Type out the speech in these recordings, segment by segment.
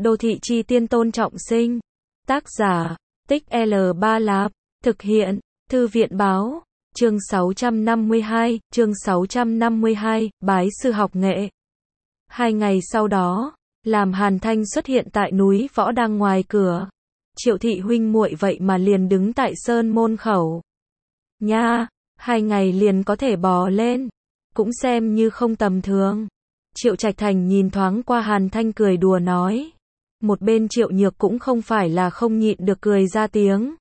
Đô thị chi tiên Tôn Trọng Sinh. Tác giả, Tích L3 Lạp. Thực hiện, Thư viện Báo. Chương 652, Bái sư học nghệ. 2 ngày sau đó, làm Hàn Thanh xuất hiện tại núi Võ Đang ngoài cửa. Triệu thị huynh muội vậy mà liền đứng tại sơn môn khẩu. Nha, 2 ngày liền có thể bò lên, cũng xem như không tầm thường. Triệu Trạch Thành nhìn thoáng qua Hàn Thanh cười đùa nói. Một bên Triệu Nhược cũng không phải là không nhịn được cười ra tiếng.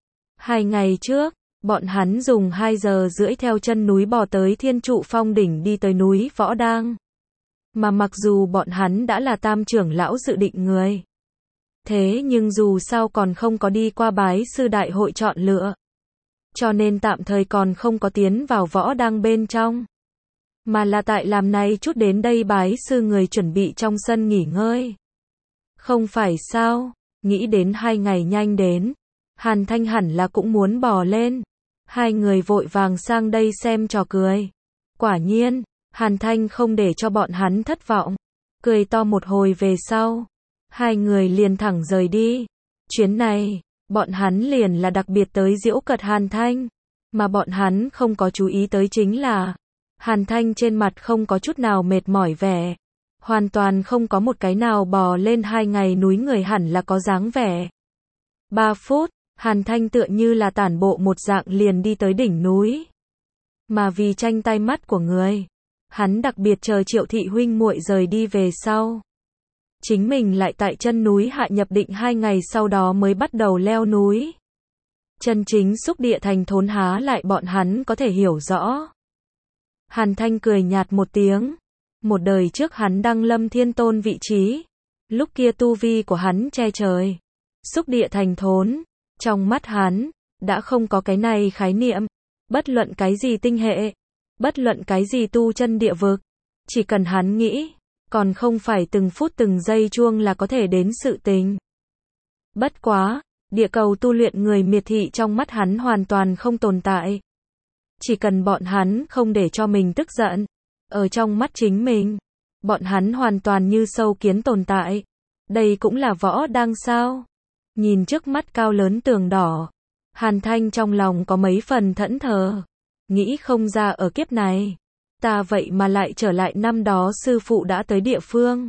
2 ngày trước, bọn hắn dùng 2 giờ rưỡi theo chân núi bò tới Thiên Trụ Phong đỉnh đi tới núi Võ Đang. Mà mặc dù bọn hắn đã là tam trưởng lão dự định người, thế nhưng dù sao còn không có đi qua bái sư đại hội chọn lựa, cho nên tạm thời còn không có tiến vào Võ Đang bên trong, mà là tại làm này chút đến đây bái sư người chuẩn bị trong sân nghỉ ngơi. Không phải sao, nghĩ đến 2 ngày nhanh đến, Hàn Thanh hẳn là cũng muốn bò lên. 2 người vội vàng sang đây xem trò cười. Quả nhiên, Hàn Thanh không để cho bọn hắn thất vọng. Cười to một hồi về sau, 2 người liền thẳng rời đi. Chuyến này, bọn hắn liền là đặc biệt tới giễu cợt Hàn Thanh. Mà bọn hắn không có chú ý tới chính là, Hàn Thanh trên mặt không có chút nào mệt mỏi vẻ. Hoàn toàn không có một cái nào bò lên 2 ngày núi người hẳn là có dáng vẻ. 3 phút, Hàn Thanh tựa như là tản bộ một dạng liền đi tới đỉnh núi. Mà vì tranh tai mắt của người, hắn đặc biệt chờ Triệu thị huynh muội rời đi về sau. Chính mình lại tại chân núi hạ nhập định 2 ngày sau đó mới bắt đầu leo núi. Chân chính xúc địa thành thốn há lại bọn hắn có thể hiểu rõ. Hàn Thanh cười nhạt một tiếng. Một đời trước hắn đăng lâm thiên tôn vị trí. Lúc kia tu vi của hắn che trời. Xúc địa thành thốn. Trong mắt hắn, đã không có cái này khái niệm. Bất luận cái gì tinh hệ. Bất luận cái gì tu chân địa vực. Chỉ cần hắn nghĩ. Còn không phải từng phút từng giây chuông là có thể đến sự tình. Bất quá, địa cầu tu luyện người miệt thị trong mắt hắn hoàn toàn không tồn tại. Chỉ cần bọn hắn không để cho mình tức giận. Ở trong mắt chính mình, bọn hắn hoàn toàn như sâu kiến tồn tại. Đây cũng là Võ Đang sao? Nhìn trước mắt cao lớn tường đỏ, Hàn Thanh trong lòng có mấy phần thẫn thờ. Nghĩ không ra ở kiếp này, ta vậy mà lại trở lại năm đó sư phụ đã tới địa phương.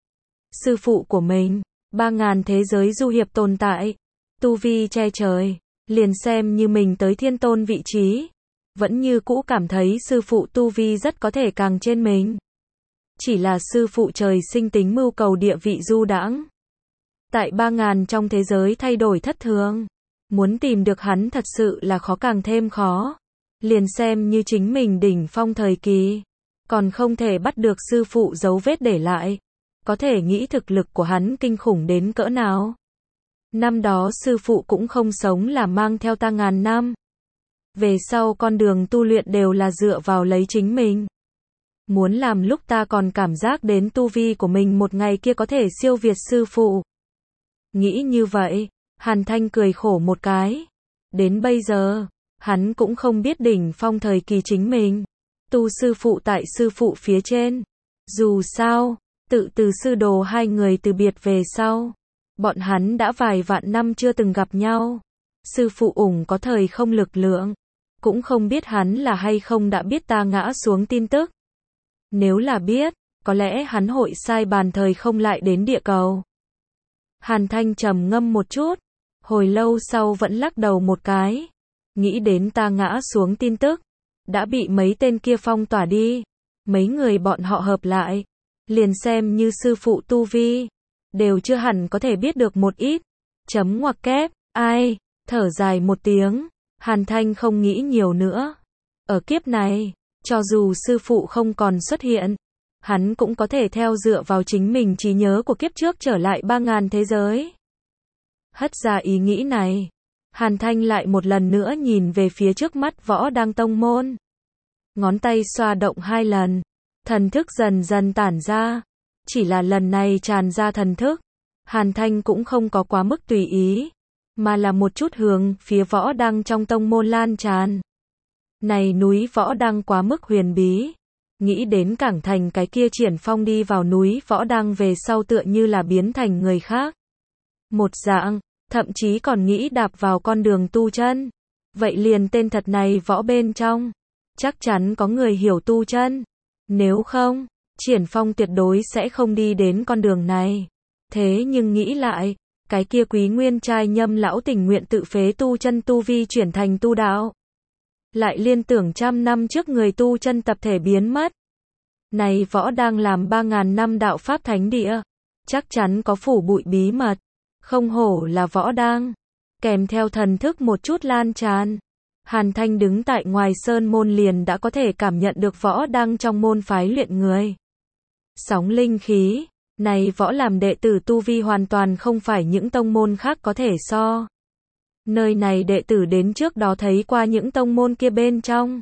Sư phụ của mình, 3000 thế giới du hiệp tồn tại, tu vi che trời, liền xem như mình tới thiên tôn vị trí. Vẫn như cũ cảm thấy sư phụ tu vi rất có thể càng trên mình. Chỉ là sư phụ trời sinh tính mưu cầu địa vị du đãng. Tại 3000 trong thế giới thay đổi thất thường. Muốn tìm được hắn thật sự là khó càng thêm khó. Liền xem như chính mình đỉnh phong thời kỳ. Còn không thể bắt được sư phụ dấu vết để lại. Có thể nghĩ thực lực của hắn kinh khủng đến cỡ nào. Năm đó sư phụ cũng không sống là mang theo ta 1000 năm. Về sau con đường tu luyện đều là dựa vào lấy chính mình. Muốn làm lúc ta còn cảm giác đến tu vi của mình một ngày kia có thể siêu việt sư phụ. Nghĩ như vậy, Hàn Thanh cười khổ một cái. Đến bây giờ, hắn cũng không biết đỉnh phong thời kỳ chính mình. Tu sư phụ tại sư phụ phía trên. Dù sao, tự từ sư đồ 2 người từ biệt về sau. Bọn hắn đã vài vạn năm chưa từng gặp nhau. Sư phụ ủng có thời không lực lượng. Cũng không biết hắn là hay không đã biết ta ngã xuống tin tức. Nếu là biết, có lẽ hắn hội sai bàn thời không lại đến địa cầu. Hàn Thanh trầm ngâm một chút, hồi lâu sau vẫn lắc đầu một cái. Nghĩ đến ta ngã xuống tin tức, đã bị mấy tên kia phong tỏa đi. Mấy người bọn họ hợp lại, liền xem như sư phụ tu vi, đều chưa hẳn có thể biết được một ít. Chấm ngoặc kép, ai, thở dài một tiếng. Hàn Thanh không nghĩ nhiều nữa. Ở kiếp này, cho dù sư phụ không còn xuất hiện, hắn cũng có thể theo dựa vào chính mình trí nhớ của kiếp trước trở lại 3000 thế giới. Hất ra ý nghĩ này, Hàn Thanh lại một lần nữa nhìn về phía trước mắt Võ Đang tông môn. Ngón tay xoa động 2 lần, thần thức dần dần tản ra. Chỉ là lần này tràn ra thần thức, Hàn Thanh cũng không có quá mức tùy ý. Mà là một chút hướng phía Võ Đang trong tông môn lan tràn. Này núi Võ Đang quá mức huyền bí. nghĩ đến Cảng Thành cái kia Triển Phong đi vào núi Võ Đăng về sau tựa như là biến thành người khác. Một dạng, thậm chí còn nghĩ đạp vào con đường tu chân. Vậy liền tên thật này võ bên trong, chắc chắn có người hiểu tu chân. Nếu không, Triển Phong tuyệt đối sẽ không đi đến con đường này. Thế nhưng nghĩ lại, cái kia Quý Nguyên trai Nhâm lão tình nguyện tự phế tu chân tu vi chuyển thành tu đạo. Lại liên tưởng 100 năm trước người tu chân tập thể biến mất. Này Võ đang làm 3.000 năm đạo pháp thánh địa, chắc chắn có phủ bụi bí mật, không hổ là Võ đang. Kèm theo thần thức một chút lan tràn, Hàn Thanh đứng tại ngoài sơn môn liền đã có thể cảm nhận được Võ đang trong môn phái luyện người. Sóng linh khí, này Võ làm đệ tử tu vi hoàn toàn không phải những tông môn khác có thể so. Nơi này đệ tử đến trước đó thấy qua những tông môn kia bên trong,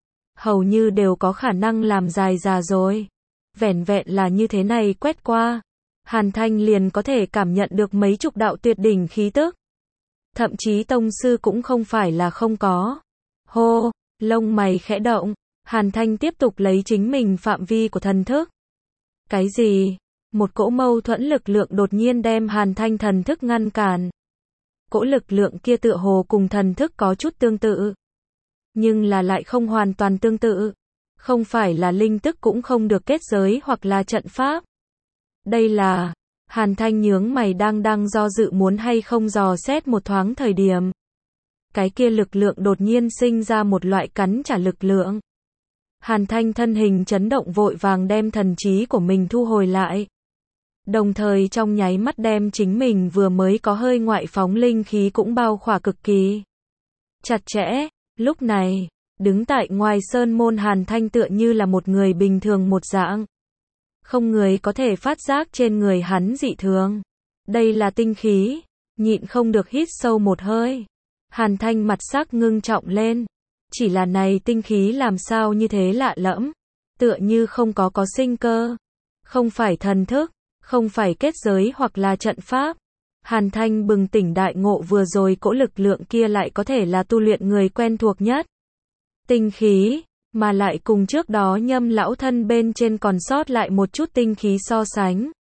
hầu như đều có khả năng làm dài già rồi. Vẻn vẹn là như thế này quét qua, Hàn Thanh liền có thể cảm nhận được mấy chục đạo tuyệt đỉnh khí tức. Thậm chí tông sư cũng không phải là không có. Hô, lông mày khẽ động, Hàn Thanh tiếp tục lấy chính mình phạm vi của thần thức. Cái gì? Một cỗ mâu thuẫn lực lượng đột nhiên đem Hàn Thanh thần thức ngăn cản. Cỗ lực lượng kia tựa hồ cùng thần thức có chút tương tự, nhưng là lại không hoàn toàn tương tự. Không phải là linh tức cũng không được kết giới hoặc là trận pháp. Đây là... Hàn Thanh nhướng mày đang do dự muốn hay không dò xét một thoáng thời điểm. Cái kia lực lượng đột nhiên sinh ra một loại cắn trả lực lượng. Hàn Thanh thân hình chấn động vội vàng đem thần trí của mình thu hồi lại. Đồng thời trong nháy mắt đem chính mình vừa mới có hơi ngoại phóng linh khí cũng bao khỏa cực kỳ chặt chẽ. Lúc này, đứng tại ngoài sơn môn Hàn Thanh tựa như là một người bình thường một dạng. Không người có thể phát giác trên người hắn dị thường. Đây là tinh khí. Nhịn không được hít sâu một hơi. Hàn Thanh mặt sắc ngưng trọng lên. Chỉ là này tinh khí làm sao như thế lạ lẫm. Tựa như không có sinh cơ. Không phải thần thức. Không phải kết giới hoặc là trận pháp. Hàn Thanh bừng tỉnh đại ngộ vừa rồi cỗ lực lượng kia lại có thể là tu luyện người quen thuộc nhất. Tinh khí. Mà lại cùng trước đó Nhâm lão thân bên trên còn sót lại một chút tinh khí so sánh.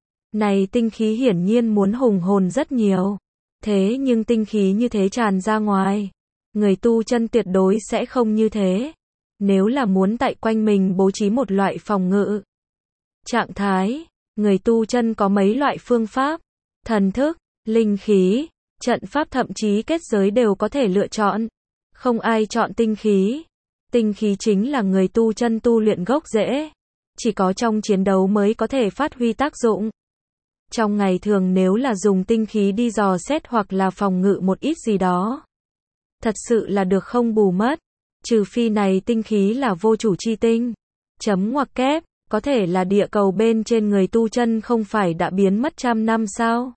Này tinh khí hiển nhiên muốn hùng hồn rất nhiều. Thế nhưng tinh khí như thế tràn ra ngoài, người tu chân tuyệt đối sẽ không như thế. Nếu là muốn tại quanh mình bố trí một loại phòng ngự trạng thái, người tu chân có mấy loại phương pháp. Thần thức, linh khí, trận pháp thậm chí kết giới đều có thể lựa chọn. Không ai chọn tinh khí. Tinh khí chính là người tu chân tu luyện gốc rễ. Chỉ có trong chiến đấu mới có thể phát huy tác dụng. Trong ngày thường nếu là dùng tinh khí đi dò xét hoặc là phòng ngự một ít gì đó, thật sự là được không bù mất. Trừ phi này tinh khí là vô chủ chi tinh. Chấm ngoặc kép, có thể là địa cầu bên trên người tu chân không phải đã biến mất 100 năm sao?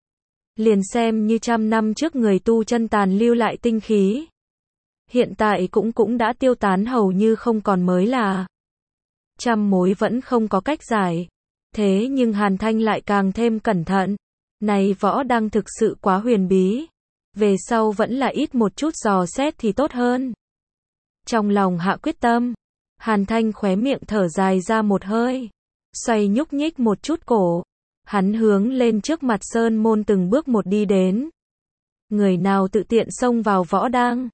Liền xem như 100 năm trước người tu chân tàn lưu lại tinh khí. Hiện tại cũng đã tiêu tán hầu như không còn mới là. Trăm mối vẫn không có cách giải. Thế nhưng Hàn Thanh lại càng thêm cẩn thận. Này Võ đang thực sự quá huyền bí. Về sau vẫn là ít một chút dò xét thì tốt hơn. Trong lòng hạ quyết tâm, Hàn Thanh khóe miệng thở dài ra một hơi. Xoay nhúc nhích một chút cổ. Hắn hướng lên trước mặt sơn môn từng bước một đi đến. Người nào tự tiện xông vào Võ đang.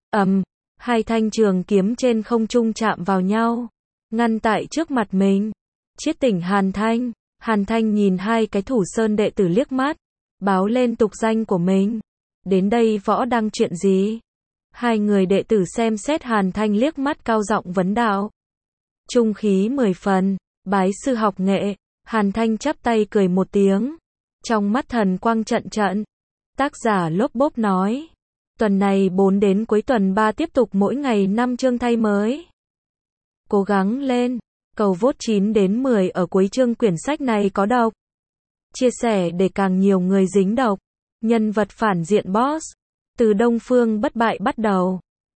Hai thanh trường kiếm trên không trung chạm vào nhau, ngăn tại trước mặt mình. Chiết tỉnh Hàn Thanh. Hàn Thanh nhìn hai cái thủ sơn đệ tử liếc mắt, báo lên tục danh của mình. Đến đây Võ đang chuyện gì? Hai người đệ tử xem xét Hàn Thanh liếc mắt cao giọng vấn đạo. Trung khí 10 phần, bái sư học nghệ. Hàn Thanh chắp tay cười một tiếng, trong mắt thần quang trận trận. Tác giả Lốp Bốp nói. Tuần này 4 đến cuối tuần 3 tiếp tục mỗi ngày 5 chương thay mới. Cố gắng lên, cầu vote 9 đến 10 ở cuối chương quyển sách này có độc. Chia sẻ để càng nhiều người dính độc. Nhân vật phản diện boss. Từ Đông Phương bất bại bắt đầu.